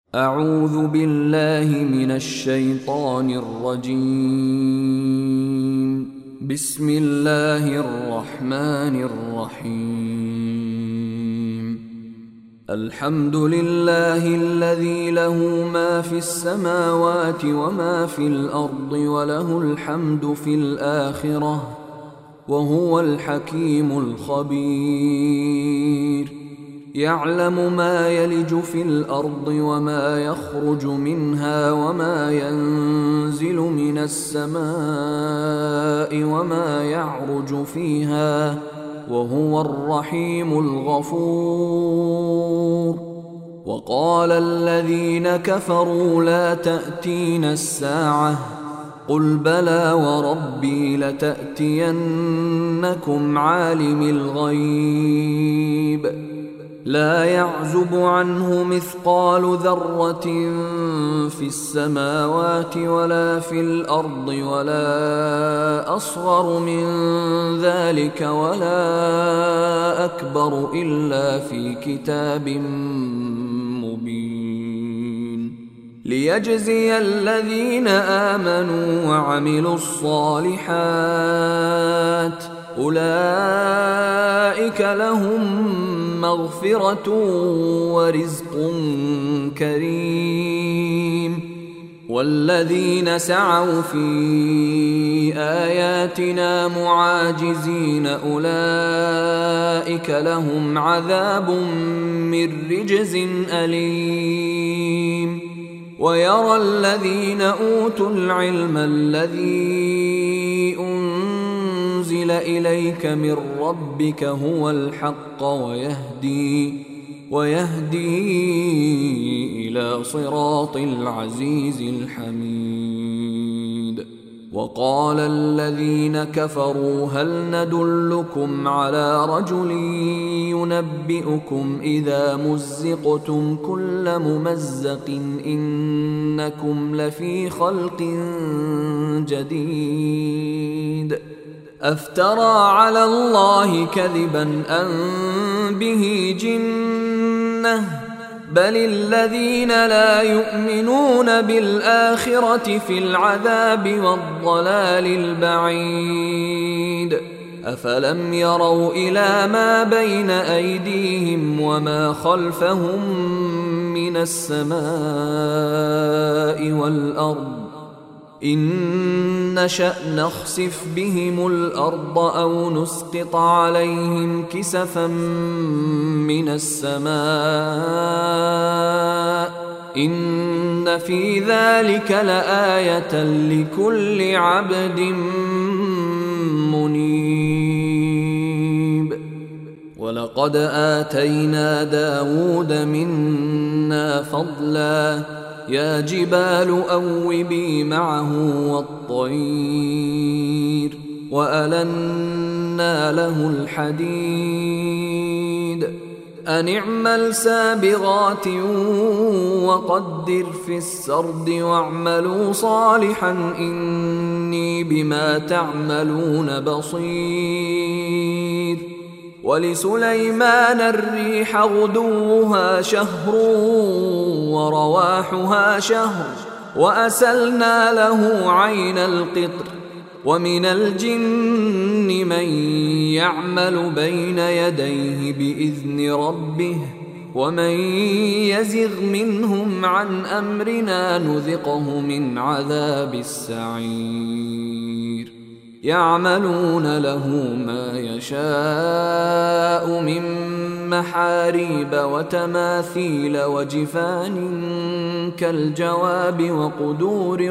أعوذ بالله من الشيطان الرجيم. بسم الله الرحمن الرحيم. الحمد لله الذي له ما في السماوات وما في الأرض وله الحمد في الآخرة وهو الحكيم الخبير. يعلم ما يلج في الأرض وما يخرج منها وما ينزل من السماء وما يعرج فيها وهو الرحيم الغفور. وقال الذين كفروا لا تأتينا الساعة قل بلى وربي لتأتينكم عالم الغيب لا يعزب عنه مثقال ذرة في السماوات ولا في الأرض ولا أصغر من ذلك ولا أكبر إلا في كتاب مبين ليجزي الذين آمنوا وعملوا الصالحات أولئك لهم مغفرة ورزق كريم. والذين سعوا في آياتنا معاجزين أولئك لهم عذاب من رجز أليم. ويرى الذين أوتوا العلم الذي أنزل إليك من ربك هو الحق ويهدي إلى صراط العزيز الحميد. وقال الذين كفروا هل ندلكم على رجل ينبئكم إذا مزقتم كل ممزق إنكم لفي خلق جديد أفترى على الله كذبا أم به جنة بل الذين لا يؤمنون بالآخرة في العذاب والضلال البعيد. أفلم يروا إلى ما بين أيديهم وما خلفهم من السماء والأرض إن نشأ نخسف بهم الأرض أو نسقط عليهم كسفا من السماء إن في ذلك لآية لكل عبد منيب. ولقد آتينا داود منا فضلا يا جبال أوبي معه والطير وألنا له الحديد أن اعمل سابغات وقدر في السرد واعملوا صالحا إني بما تعملون بصير. ولسليمان الريح غدوها شهر ورواحها شهر وأسلنا له عين القطر ومن الجن من يعمل بين يديه بإذن ربه ومن يزغ منهم عن أمرنا نذقه من عذاب السعير. يعملون له ما يشاء من محاريب وتماثيل وجفان كالجواب وقدور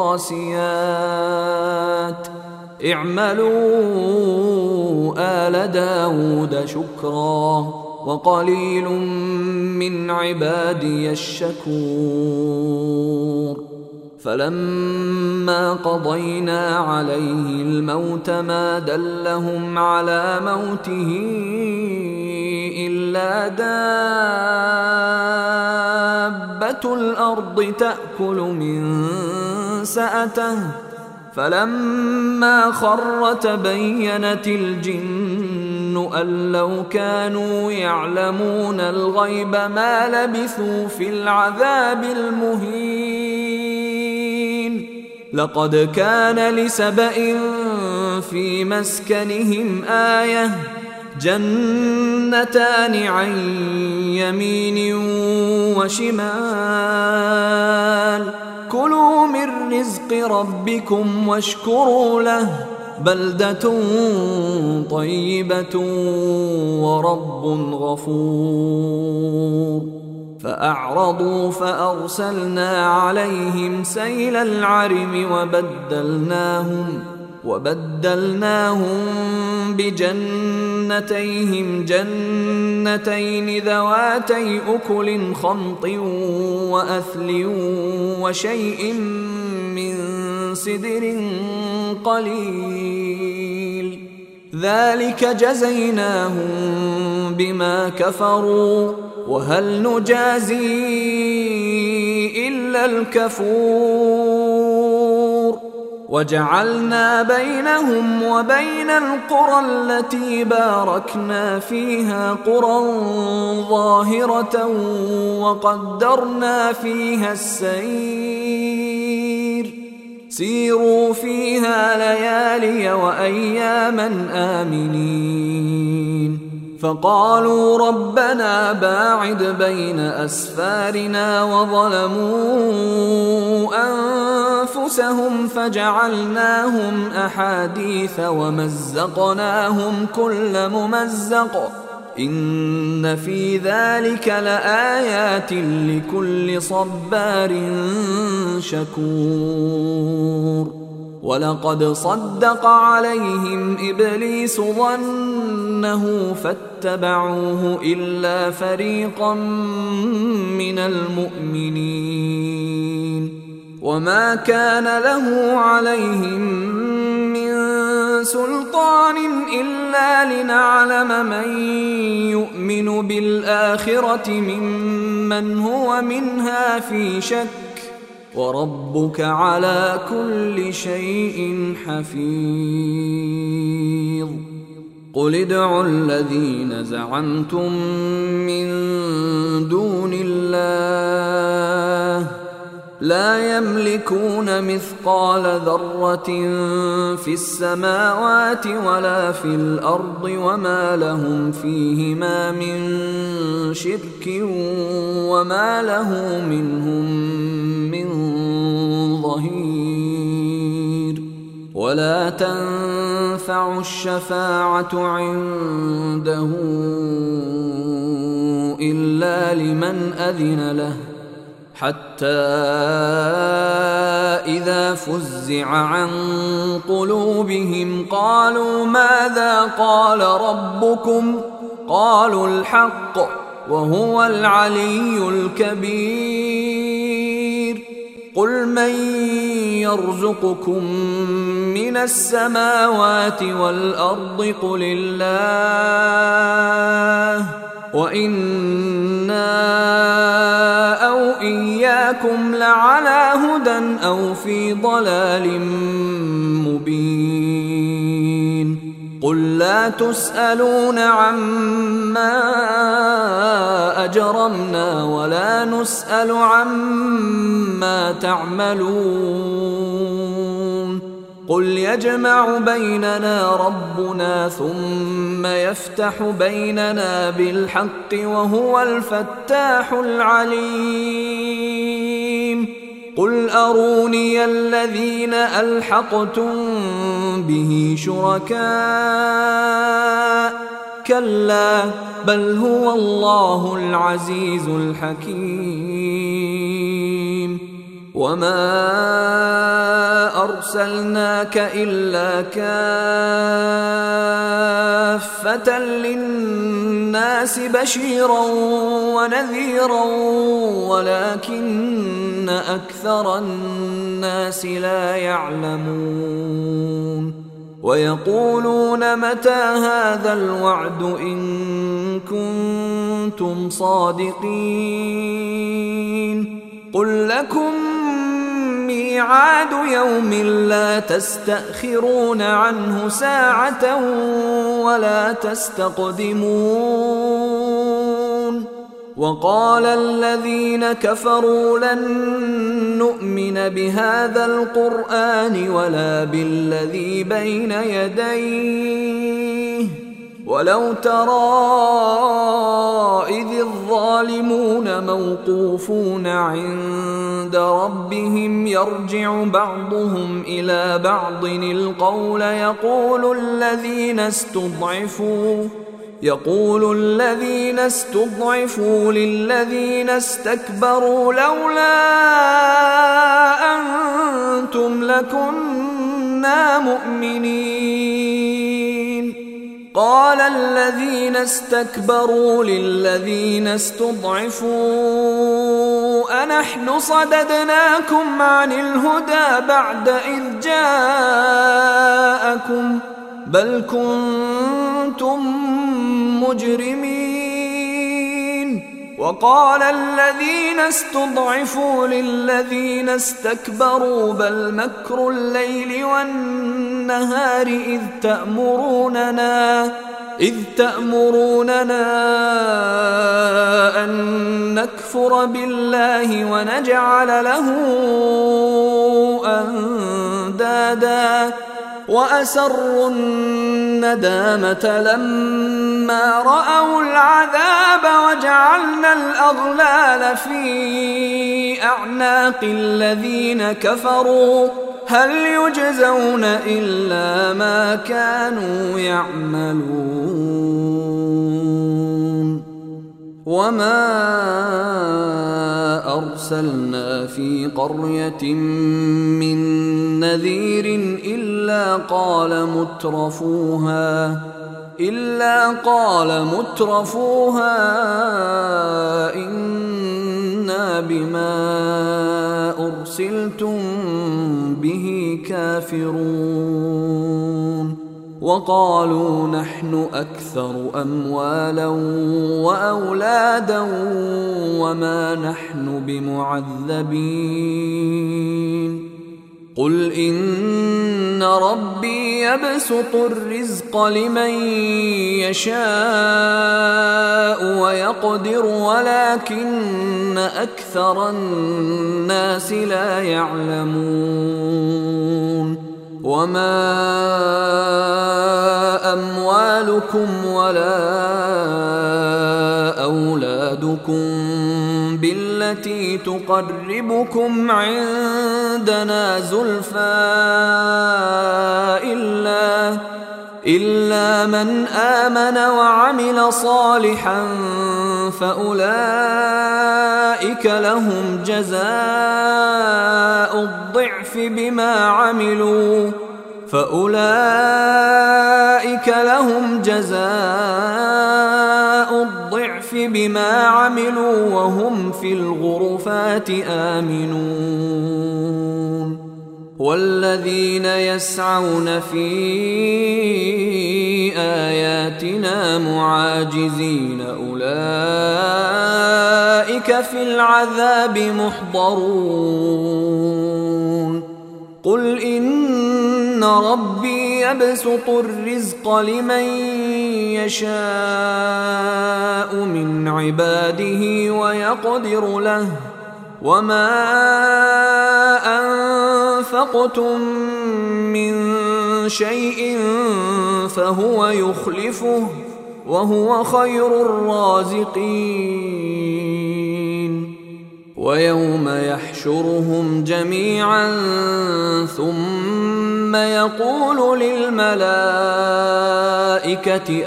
الراسيات اعملوا آل داود شكرا وقليل من عبادي الشكور. فلما قضينا عليه الموت ما دلهم على موته إلا دابة الأرض تأكل من سأته فلما خر تبينت الجن الظن أن لو كانوا يعلمون الغيب ما لبثوا في العذاب المهين. لقد كان لسبإ في مسكنهم آية جنتان عن يمين وشمال كلوا من رزق ربكم واشكروا له بلدة طيبة ورب غفور. فأعرضوا فأرسلنا عليهم سيل العرم وبدلناهم بجنتيهم جنتين ذواتي أكل خمط وأثل وشيء من سدر قليل ذلك جزيناهم بما كفروا وهل نجازي إلا الكفور. وجعلنا بينهم وبين القرى التي باركنا فيها قرى ظاهرة وقدرنا فيها السير سيروا فيها ليالي وأياما آمنين. فقالوا ربنا باعد بين أسفارنا وظلموا أنفسهم فجعلناهم أحاديث ومزقناهم كل ممزق إن في ذلك لآيات لكل صبار شكور. ولقد صدق عليهم إبليس ظنه فاتبعوه إلا فريقا من المؤمنين وما كان له عليهم من سلطان إلا لنعلم من يؤمن بالآخرة ممن هو منها في شك وربك على كل شيء حفيظ. قل ادعوا الذين زعمتم من دون الله لا يملكون مثقال ذرة في السماوات ولا في الأرض وما لهم فيهما من شرك وما له منهم من ظهير. ولا تنفع الشفاعة عنده إلا لمن أذن له حتى إذا فزع عن قلوبهم قالوا ماذا قال ربكم قالوا الحق وهو العلي الكبير. قل من يرزقكم من السماوات والأرض قل الله وإنا أو إياكم لعلى هدى أو في ضلال مبين. قل لا تسألون عما أجرمنا ولا نسأل عما تعملون. قل يجمع بيننا ربنا ثم يفتح بيننا بالحق وهو الفتاح العليم. قل أروني الذين ألحقتم به شركاء كلا بل هو الله العزيز الحكيم. وما أرسلناك إلا كافة للناس بشيرا ونذيرا ولكن أكثر الناس لا يعلمون. ويقولون متى هذا الوعد إن كنتم صادقين. قل لكم ميعاد ميعاد يوم لا تستأخرون عنه ساعة ولا تستقدمون وقال الذين كفروا لن نؤمن بهذا القرآن ولا بالذي بين يديه ولو ترى إذ الظالمون موقوفون عند ربهم يرجع بعضهم إلى بعض القول يقول الذين استضعفوا للذين استكبروا لولا أنتم لكنا مؤمنين قال الذين استكبروا للذين استضعفوا أنحن صددناكم عن الهدى بعد إذ جاءكم بل كنتم مجرمين وقال الذين استضعفوا للذين استكبروا بل مكر الليل والنهار إذ تأمروننا أن نكفر بالله ونجعل له أندادا وأسروا الندامة لما رأوا العذاب وجعلنا الأغلال في أعناق الذين كفروا هل يجزون إلا ما كانوا يعملون وما أرسلنا في قرية من نذير إلا قال مترفوها إنا بما أرسلتم به كافرون وقالوا نحن أكثر أموالا وأولادا وما نحن بمعذبين قل إن ربي يبسط الرزق لمن يشاء ويقدر ولكن أكثر الناس لا يعلمون وما أموالكم ولا أولادكم بالتي تقربكم عندنا زلفى إلا من آمن وعمل صالحا فأولئك لهم جزاء الضعف بما عملوا وهم في الغرفات آمنون والذين يسعون في آياتنا معاجزين أولئك في العذاب محضرون قل إن ربي يبسط الرزق لمن يشاء من عباده ويقدر له وما أنفقتم من شيء فهو يخلفه وهو خير الرازقين ويوم يحشرهم جميعا ثم يقول للملائكة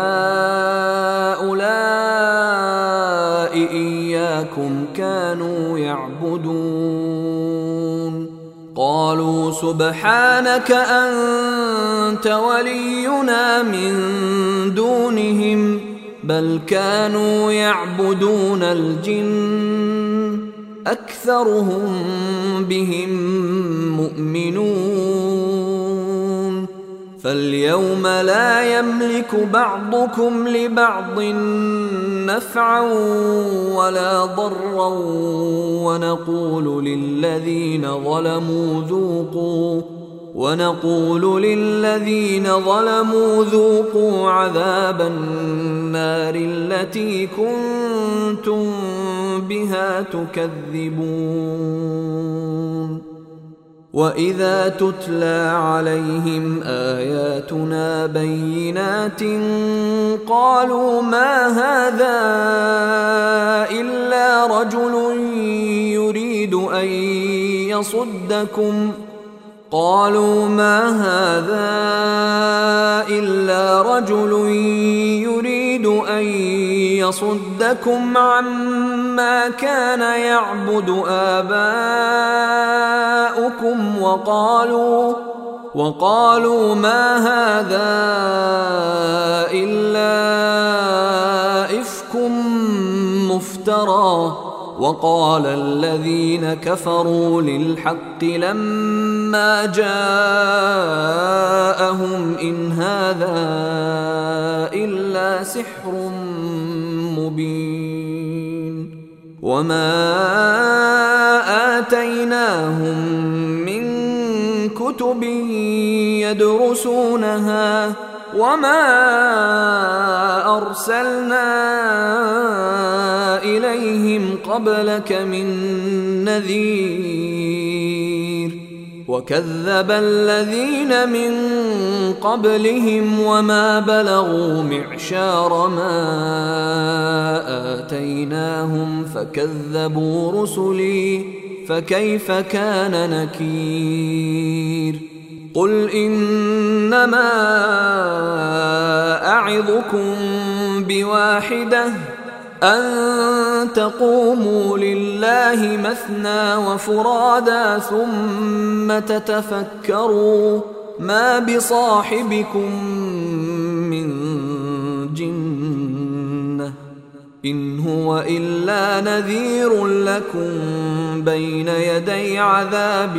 أهؤلاء إياكم كانوا يعبدون قالوا سبحانك أنت ولينا من دونهم بل كانوا يعبدون الجن أكثرهم بهم مؤمنون فاليوم لا يملك بعضكم لبعض نفعا ولا ضرا ونقول للذين ظلموا ذوقوا عذاب النار التي كنتم بها تكذبون. وإذا تتلى عليهم آياتنا بينات قالوا ما هذا إلا رجل يريد أن يصدكم عما كان يعبد آباؤكم وقالوا ما هذا إلا إفك مفترى. وقال الذين كفروا للحق لما جاءهم إن هذا إلا سحر مبين. وما آتيناهم من كتب يدرسونها وما أرسلنا إليهم قبلك من نذير. وكذب الذين من قبلهم وما بلغوا معشار ما آتيناهم فكذبوا رسلي فكيف كان نكير. قل إنما أعظكم بواحدة أن تقوموا لله مثنى وفرادا ثم تتفكروا ما بصاحبكم من جنة إن هو إلا نذير لكم بين يدي عذاب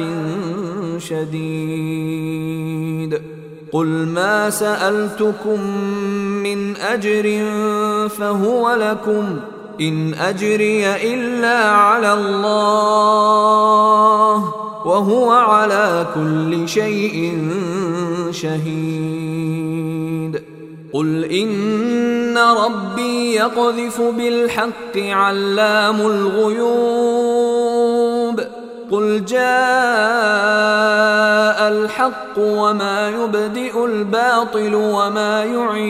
شديد. قل ما سألتكم من أجر فهو لكم إن أجري إلا على الله وهو على كل شيء شهيد. قل إن ربي يقذف بالحق علام الغيوب. قل جاء الحق وما يبدئ الباطل وما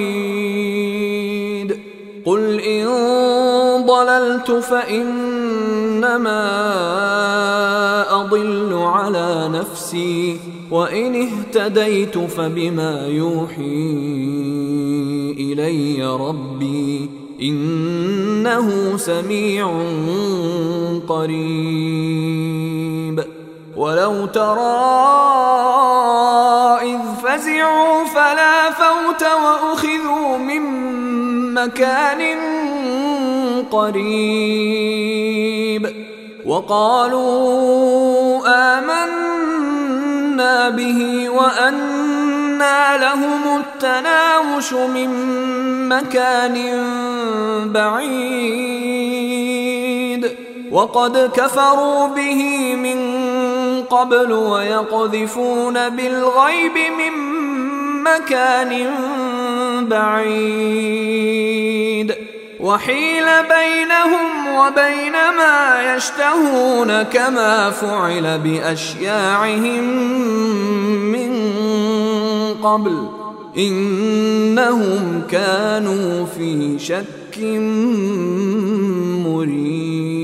يعيد. قل إن ضللت فإنما أضل على نفسي وإن اهتديت فبما يوحي إلي ربي إنه سميع قريب. ولو ترى إذ فزعوا فلا فوت وأخذوا من مكان قريب وقالوا آمنا به وأنى لهم التناوش من مكان بعيد وقد كفروا به من قبل ويقذفون بالغيب من مكان بعيد وحيل بينهم وبين ما يشتهون كما فعل بأشياعهم من قبل إنهم كانوا في شك مريب.